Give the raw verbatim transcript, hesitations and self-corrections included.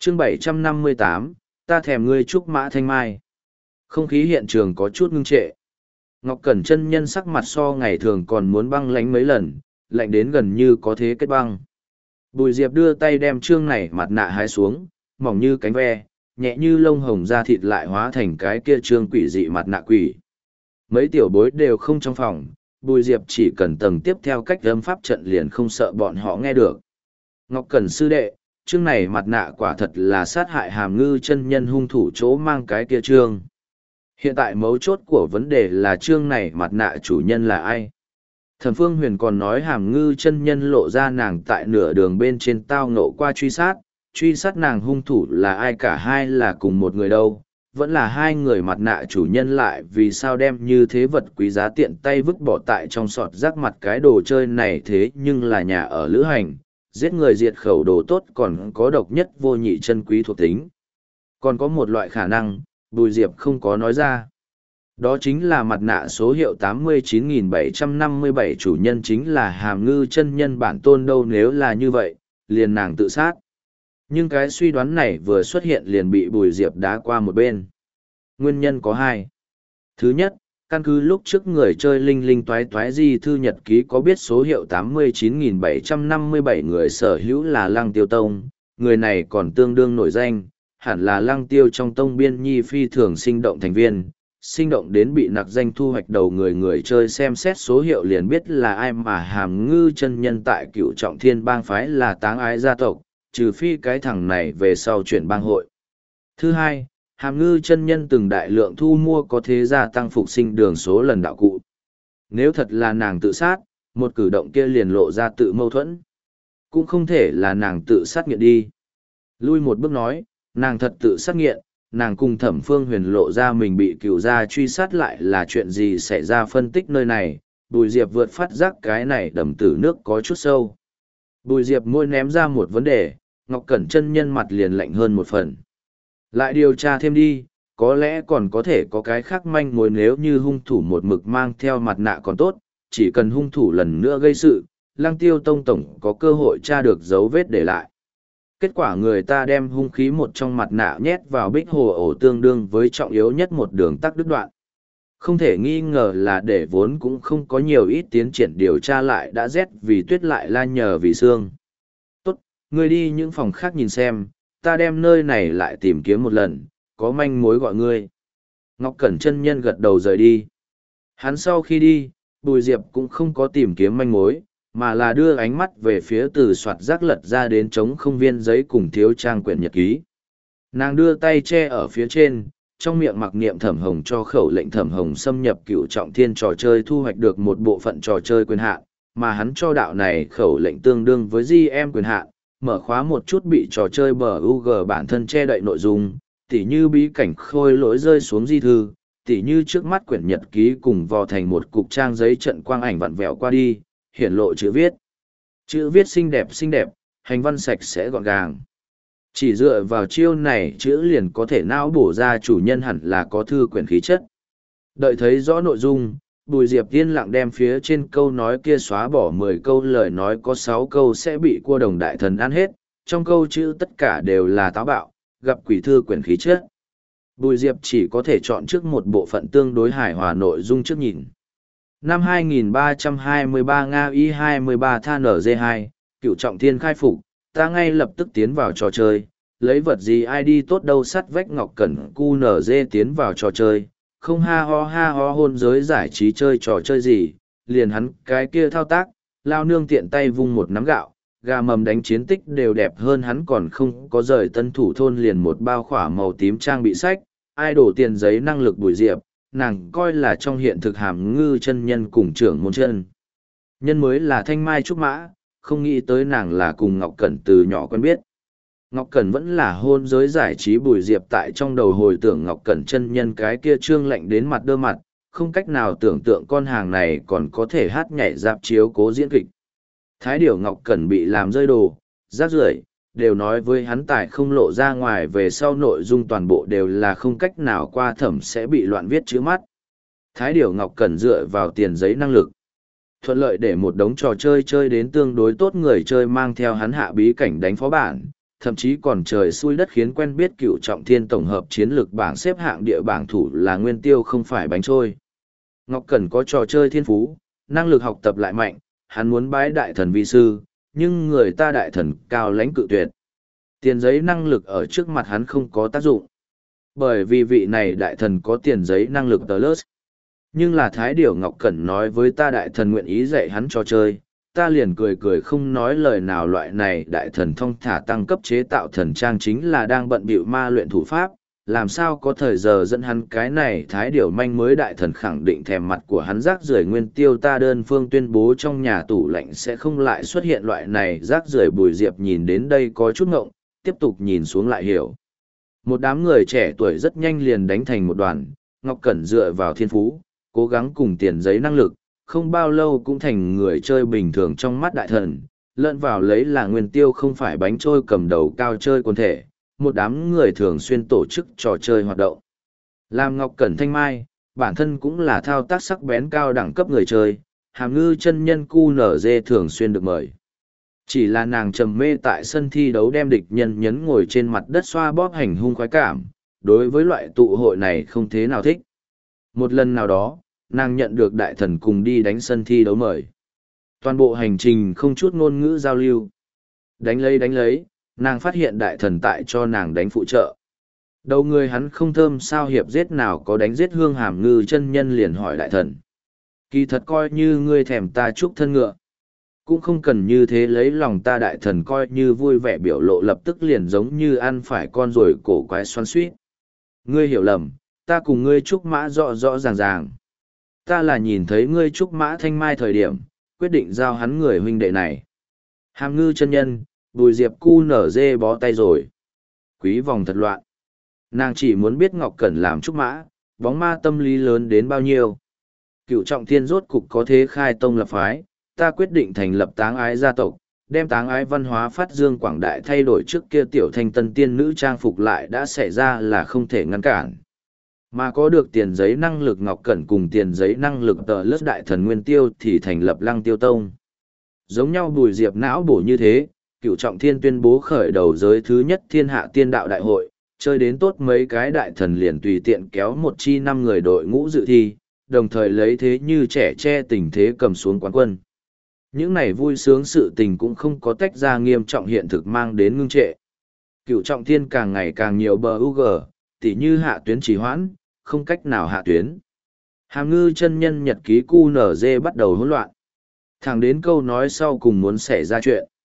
chương bảy trăm năm mươi tám, ta thèm ngươi trúc mã thanh mai. Không khí hiện trường có chút ngưng trệ. Ngọc Cẩn chân nhân sắc mặt so ngày thường còn muốn băng lánh mấy lần, lạnh đến gần như có thế kết băng. Bùi Diệp đưa tay đem trương này mặt nạ hái xuống, mỏng như cánh ve, nhẹ như lông hồng da thịt lại hóa thành cái kia trương quỷ dị mặt nạ quỷ. Mấy tiểu bối đều không trong phòng, Bùi Diệp chỉ cần tầng tiếp theo cách âm pháp trận liền không sợ bọn họ nghe được. Ngọc Cẩn sư đệ, trương này mặt nạ quả thật là sát hại Hàm Ngư chân nhân hung thủ chỗ mang cái kia trương. Hiện tại mấu chốt của vấn đề là trương này mặt nạ chủ nhân là ai? Thẩm Phương Huyền còn nói Hàm Ngư chân nhân lộ ra nàng tại nửa đường bên trên tao ngộ qua truy sát, truy sát nàng hung thủ là ai, cả hai là cùng một người đâu, vẫn là hai người mặt nạ chủ nhân lại vì sao đem như thế vật quý giá tiện tay vứt bỏ tại trong sọt rác mặt cái đồ chơi này, thế nhưng là nhà ở lữ hành, giết người diệt khẩu đồ tốt còn có độc nhất vô nhị chân quý thuộc tính. Còn có một loại khả năng, Bùi Diệp không có nói ra. Đó chính là mặt nạ số hiệu tám mươi chín nghìn bảy trăm năm mươi bảy chủ nhân chính là Hàm Ngư chân nhân bản tôn đâu, nếu là như vậy, liền nàng tự sát. Nhưng cái suy đoán này vừa xuất hiện liền bị Bùi Diệp đá qua một bên. Nguyên nhân có hai. Thứ nhất, căn cứ lúc trước người chơi linh linh toái toái di thư nhật ký có biết số hiệu tám mươi chín nghìn bảy trăm năm mươi bảy người sở hữu là Lăng Tiêu Tông, người này còn tương đương nổi danh, hẳn là Lăng Tiêu trong tông biên nhi phi thường sinh động thành viên, sinh động đến bị nặc danh thu hoạch đầu người người chơi xem xét số hiệu liền biết là ai, mà Hàm Ngư chân nhân tại Cựu Trọng Thiên bang phái là táng ái gia tộc, trừ phi cái thằng này về sau chuyển bang hội. Thứ hai, Hàm Ngư chân nhân từng đại lượng thu mua có thế gia tăng phục sinh đường số lần đạo cụ. Nếu thật là nàng tự sát, một cử động kia liền lộ ra tự mâu thuẫn. Cũng không thể là nàng tự sát nghiện đi. Lui một bước nói, nàng thật tự sát nghiện, nàng cùng Thẩm Phương Huyền lộ ra mình bị cựu gia truy sát lại là chuyện gì xảy ra, phân tích nơi này, Bùi Diệp vượt phát giác cái này đầm tử nước có chút sâu. Bùi Diệp môi ném ra một vấn đề, Ngọc Cẩn chân nhân mặt liền lạnh hơn một phần. Lại điều tra thêm đi, có lẽ còn có thể có cái khác manh mối, nếu như hung thủ một mực mang theo mặt nạ còn tốt, chỉ cần hung thủ lần nữa gây sự, Lăng Tiêu Tông tổng có cơ hội tra được dấu vết để lại. Kết quả người ta đem hung khí một trong mặt nạ nhét vào bích hồ ổ, tương đương với trọng yếu nhất một đường tắc đứt đoạn. Không thể nghi ngờ là để vốn cũng không có nhiều ít tiến triển điều tra lại đã rét vì tuyết lại la nhờ vì xương. Tốt, ngươi đi những phòng khác nhìn xem, ta đem nơi này lại tìm kiếm một lần, có manh mối gọi ngươi. Ngọc Cẩn chân nhân gật đầu rời đi. Hắn sau khi đi, Bùi Diệp cũng không có tìm kiếm manh mối, mà là đưa ánh mắt về phía từ soạt rác lật ra đến trống không viên giấy cùng thiếu trang quyển nhật ký. Nàng đưa tay che ở phía trên, trong miệng mặc niệm Thẩm Hồng cho khẩu lệnh Thẩm Hồng xâm nhập Cựu Trọng Thiên trò chơi thu hoạch được một bộ phận trò chơi quyền hạn, mà hắn cho đạo này khẩu lệnh tương đương với giê em quyền hạn, mở khóa một chút bị trò chơi bờ u giê bản thân che đậy nội dung, tỉ như bí cảnh khôi lỗi rơi xuống di thư, tỉ như trước mắt quyển nhật ký cùng vò thành một cục trang giấy trận quang ảnh vặn vẹo qua đi, hiển lộ chữ viết. Chữ viết xinh đẹp xinh đẹp, hành văn sạch sẽ gọn gàng. Chỉ dựa vào chiêu này chữ liền có thể não bổ ra chủ nhân hẳn là có thư quyển khí chất. Đợi thấy rõ nội dung, Bùi Diệp yên lặng đem phía trên câu nói kia xóa bỏ mười câu lời nói, có sáu câu sẽ bị cua đồng đại thần ăn hết, trong câu chữ tất cả đều là táo bạo, gặp quỷ thư quyển khí chất. Bùi Diệp chỉ có thể chọn trước một bộ phận tương đối hài hòa nội dung trước nhìn. Năm hai nghìn ba trăm hai mươi ba Nga Y hai mươi ba Tha N G hai, Cựu Trọng Thiên khai phục, ta ngay lập tức tiến vào trò chơi, lấy vật gì ai đi tốt đâu, sắt vách Ngọc Cẩn Q N G tiến vào trò chơi, không ha ho ha ho hôn giới giải trí chơi trò chơi gì, liền hắn cái kia thao tác, lao nương tiện tay vung một nắm gạo, gà mầm đánh chiến tích đều đẹp hơn hắn, còn không có rời tân thủ thôn liền một bao khỏa màu tím trang bị sách, ai đổ tiền giấy năng lực Bùi Diệp, nàng coi là trong hiện thực Hàm Ngư chân nhân cùng trưởng môn chân nhân mới là thanh mai trúc mã, không nghĩ tới nàng là cùng Ngọc Cẩn từ nhỏ quen biết. Ngọc Cẩn vẫn là hôn giới giải trí Bùi Diệp tại trong đầu hồi tưởng Ngọc Cẩn chân nhân cái kia trương lạnh đến mặt đơ mặt, không cách nào tưởng tượng con hàng này còn có thể hát nhảy dạp chiếu cố diễn kịch. Thái điểu Ngọc Cẩn bị làm rơi đồ, rác rưởi, đều nói với hắn tài không lộ ra ngoài, về sau nội dung toàn bộ đều là không cách nào qua thẩm sẽ bị loạn viết chữ mắt. Thái điểu Ngọc Cẩn dựa vào tiền giấy năng lực, thuận lợi để một đống trò chơi chơi đến tương đối tốt người chơi mang theo hắn hạ bí cảnh đánh phó bản, thậm chí còn trời xui đất khiến quen biết cựu trọng thiên tổng hợp chiến lược bảng xếp hạng địa bảng thủ là nguyên tiêu không phải bánh trôi. Ngọc Cẩn có trò chơi thiên phú, năng lực học tập lại mạnh, hắn muốn bái đại thần vi sư, nhưng người ta đại thần cao lãnh cự tuyệt. Tiền giấy năng lực ở trước mặt hắn không có tác dụng. Bởi vì vị này đại thần có tiền giấy năng lực tờ lớt. Nhưng là Thái Điểu Ngọc Cẩn nói với ta đại thần nguyện ý dạy hắn trò chơi, ta liền cười cười không nói lời nào. Loại này đại thần thong thả tăng cấp chế tạo thần trang chính là đang bận bịu ma luyện thủ pháp, làm sao có thời giờ dẫn hắn cái này Thái Điểu manh mới đại thần khẳng định thèm mặt của hắn rác rưởi nguyên tiêu. Ta đơn phương tuyên bố trong nhà tủ lạnh sẽ không lại xuất hiện loại này rác rưởi. Bùi Diệp nhìn đến đây có chút ngộng, tiếp tục nhìn xuống lại hiểu. Một đám người trẻ tuổi rất nhanh liền đánh thành một đoàn, Ngọc Cẩn dựa vào thiên phú, cố gắng cùng tiền giấy năng lực, không bao lâu cũng thành người chơi bình thường trong mắt đại thần, lợn vào lấy là nguyên tiêu không phải bánh trôi cầm đầu cao chơi quần thể, một đám người thường xuyên tổ chức trò chơi hoạt động. Làm Ngọc Cẩn thanh mai, bản thân cũng là thao tác sắc bén cao đẳng cấp người chơi, Hàm Ngư chân nhân cu nở dê thường xuyên được mời. Chỉ là nàng trầm mê tại sân thi đấu đem địch nhân nhấn ngồi trên mặt đất xoa bóp hành hung khoái cảm, đối với loại tụ hội này không thế nào thích. Một lần nào đó, nàng nhận được đại thần cùng đi đánh sân thi đấu mời. Toàn bộ hành trình không chút ngôn ngữ giao lưu. Đánh lấy đánh lấy, nàng phát hiện đại thần tại cho nàng đánh phụ trợ. Đầu người hắn không thơm sao hiệp giết nào có đánh giết Hương Hàm Ngư chân nhân liền hỏi đại thần. Kỳ thật coi như ngươi thèm ta chúc thân ngựa. Cũng không cần như thế lấy lòng ta. Đại thần coi như vui vẻ biểu lộ lập tức liền giống như ăn phải con rồi cổ quái xoắn suýt. Ngươi hiểu lầm, ta cùng ngươi trúc mã rõ rõ ràng ràng. Ta là nhìn thấy ngươi trúc mã thanh mai thời điểm, quyết định giao hắn người huynh đệ này. Hàm Ngư chân nhân, Bùi Diệp cu nở dê bó tay rồi. Quý vòng thật loạn. Nàng chỉ muốn biết Ngọc Cẩn làm trúc mã, bóng ma tâm lý lớn đến bao nhiêu. Cựu trọng thiên rốt cục có thế khai tông lập phái, ta quyết định thành lập táng ái gia tộc, đem táng ái văn hóa phát dương quảng đại. Thay đổi trước kia tiểu thanh tân tiên nữ trang phục lại đã xảy ra là không thể ngăn cản. Mà có được tiền giấy năng lực Ngọc Cẩn cùng tiền giấy năng lực tờ lớt đại thần nguyên tiêu thì thành lập Lăng Tiêu Tông. Giống nhau Bùi Diệp não bổ như thế, Cựu trọng thiên tuyên bố khởi đầu giới thứ nhất thiên hạ tiên đạo đại hội, chơi đến tốt mấy cái đại thần liền tùy tiện kéo một chi năm người đội ngũ dự thi, đồng thời lấy thế như trẻ che tình thế cầm xuống quán quân. Những này vui sướng sự tình cũng không có tách ra nghiêm trọng hiện thực mang đến ngưng trệ. Cựu trọng thiên càng ngày càng nhiều bờ u gờ, tỉ như hạ tuyến trì hoãn, không cách nào hạ tuyến. Hàm Ngư chân nhân nhật ký cu nở dê bắt đầu hỗn loạn. Thẳng đến câu nói sau cùng muốn xảy ra chuyện.